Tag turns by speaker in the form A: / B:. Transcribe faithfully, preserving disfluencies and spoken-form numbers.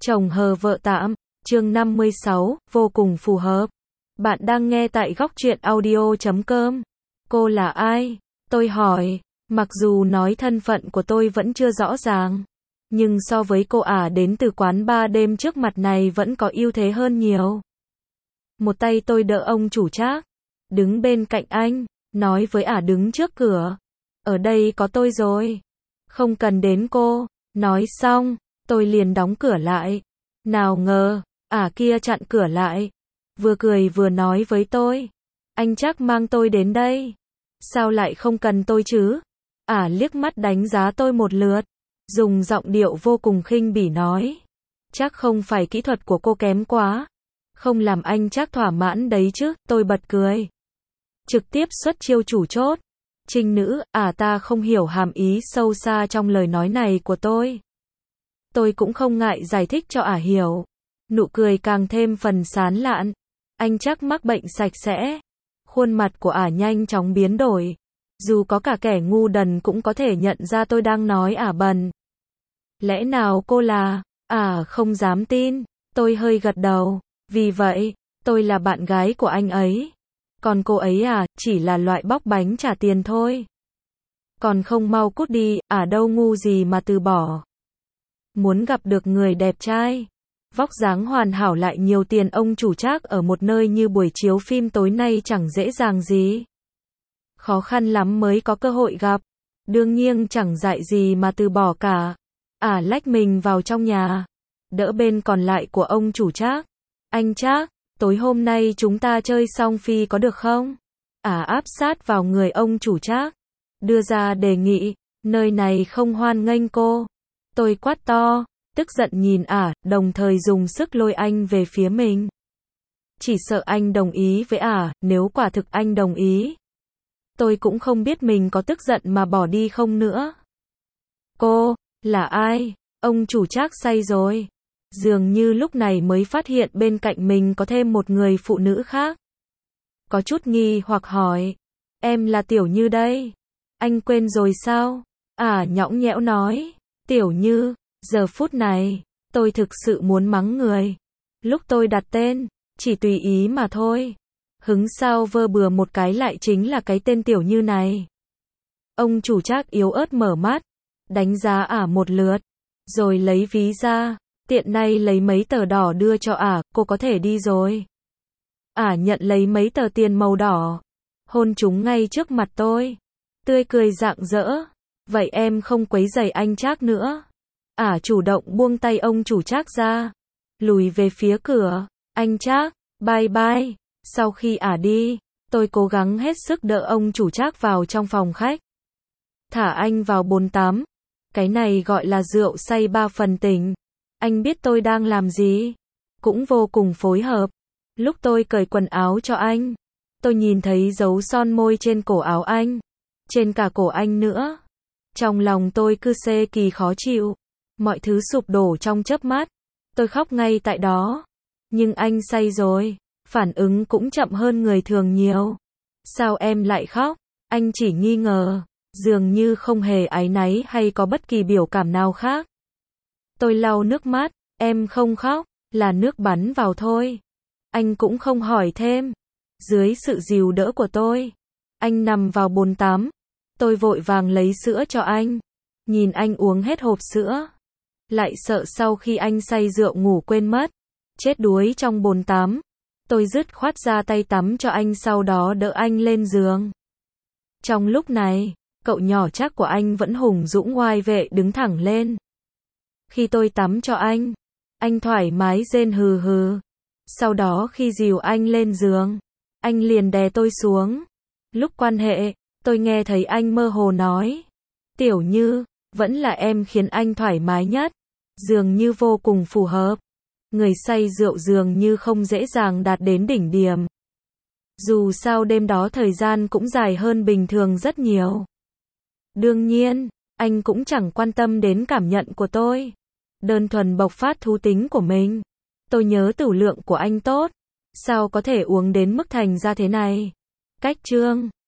A: Chồng hờ vợ tạm, chương năm mươi sáu, vô cùng phù hợp. Bạn đang nghe tại góc truyện audio chấm com. Cô là ai? Tôi hỏi, mặc dù nói thân phận của tôi vẫn chưa rõ ràng, nhưng so với cô ả đến từ quán bar đêm trước mặt này vẫn có ưu thế hơn nhiều. Một tay tôi đỡ ông chủ Trác, đứng bên cạnh anh, nói với ả đứng trước cửa. Ở đây có tôi rồi. Không cần đến cô. Nói xong, tôi liền đóng cửa lại. Nào ngờ, ả kia chặn cửa lại. Vừa cười vừa nói với tôi. Anh Trác mang tôi đến đây. Sao lại không cần tôi chứ? Ả liếc mắt đánh giá tôi một lượt. Dùng giọng điệu vô cùng khinh bỉ nói. Chắc không phải kỹ thuật của cô kém quá. Không làm anh Trác thỏa mãn đấy chứ, tôi bật cười. Trực tiếp xuất chiêu chủ chốt. Trinh nữ, à ta không hiểu hàm ý sâu xa trong lời nói này của tôi. Tôi cũng không ngại giải thích cho ả hiểu. Nụ cười càng thêm phần sán lạn. Anh Trác mắc bệnh sạch sẽ. Khuôn mặt của ả nhanh chóng biến đổi. Dù có cả kẻ ngu đần cũng có thể nhận ra tôi đang nói ả bần. Lẽ nào cô là... Ả không dám tin. Tôi hơi gật đầu. Vì vậy, tôi là bạn gái của anh ấy. Còn cô ấy à, chỉ là loại bóc bánh trả tiền thôi. Còn không mau cút đi, ả đâu ngu gì mà từ bỏ. Muốn gặp được người đẹp trai, vóc dáng hoàn hảo lại nhiều tiền ông chủ Trác ở một nơi như buổi chiếu phim tối nay chẳng dễ dàng gì. Khó khăn lắm mới có cơ hội gặp. Đương nhiên chẳng dại gì mà từ bỏ cả. Ả lách mình vào trong nhà, đỡ bên còn lại của ông chủ Trác. Anh Trác, tối hôm nay chúng ta chơi song phi có được không? Ả áp sát vào người ông chủ Trác, đưa ra đề nghị, nơi này không hoan nghênh cô. Tôi quát to, tức giận nhìn ả, đồng thời dùng sức lôi anh về phía mình. Chỉ sợ anh đồng ý với ả, nếu quả thực anh đồng ý. Tôi cũng không biết mình có tức giận mà bỏ đi không nữa. Cô, là ai? Ông chủ Trác say rồi. Dường như lúc này mới phát hiện bên cạnh mình có thêm một người phụ nữ khác. Có chút nghi hoặc hỏi. Em là Tiểu Như đây. Anh quên rồi sao? Ả nhõng nhẽo nói. Tiểu Như, giờ phút này, tôi thực sự muốn mắng người. Lúc tôi đặt tên, chỉ tùy ý mà thôi. Hứng sao vơ bừa một cái lại chính là cái tên Tiểu Như này. Ông chủ Trác yếu ớt mở mắt, đánh giá ả một lượt, rồi lấy ví ra. Tiện nay lấy mấy tờ đỏ đưa cho ả, cô có thể đi rồi. Ả nhận lấy mấy tờ tiền màu đỏ, hôn chúng ngay trước mặt tôi, tươi cười rạng rỡ. Vậy em không quấy rầy anh Trác nữa. Ả chủ động buông tay ông chủ Trác ra, lùi về phía cửa. Anh Trác, bye bye. Sau khi ả đi, tôi cố gắng hết sức đỡ ông chủ Trác vào trong phòng khách. Thả anh vào bồn tắm. Cái này gọi là rượu say ba phần tình. Anh biết tôi đang làm gì, cũng vô cùng phối hợp. Lúc tôi cởi quần áo cho anh, tôi nhìn thấy dấu son môi trên cổ áo anh, trên cả cổ anh nữa. Trong lòng tôi cứ xê kỳ khó chịu, mọi thứ sụp đổ trong chớp mắt. Tôi khóc ngay tại đó. Nhưng anh say rồi, phản ứng cũng chậm hơn người thường nhiều. Sao em lại khóc? Anh chỉ nghi ngờ, dường như không hề áy náy hay có bất kỳ biểu cảm nào khác. Tôi lau nước mắt, em không khóc, là nước bắn vào thôi. Anh cũng không hỏi thêm. Dưới sự dìu đỡ của tôi, anh nằm vào bồn tắm. Tôi vội vàng lấy sữa cho anh. Nhìn anh uống hết hộp sữa. Lại sợ sau khi anh say rượu ngủ quên mất, chết đuối trong bồn tắm. Tôi dứt khoát ra tay tắm cho anh, sau đó đỡ anh lên giường. Trong lúc này, cậu nhỏ Trác của anh vẫn hùng dũng oai vệ đứng thẳng lên. Khi tôi tắm cho anh, anh thoải mái rên hừ hừ. Sau đó khi dìu anh lên giường, anh liền đè tôi xuống. Lúc quan hệ, tôi nghe thấy anh mơ hồ nói. Tiểu Như, vẫn là em khiến anh thoải mái nhất. Dường như vô cùng phù hợp. Người say rượu dường như không dễ dàng đạt đến đỉnh điểm. Dù sao đêm đó thời gian cũng dài hơn bình thường rất nhiều. Đương nhiên, anh cũng chẳng quan tâm đến cảm nhận của tôi. Đơn thuần bộc phát thú tính của mình. Tôi nhớ tửu lượng của anh tốt. Sao có thể uống đến mức thành ra thế này? Cách chương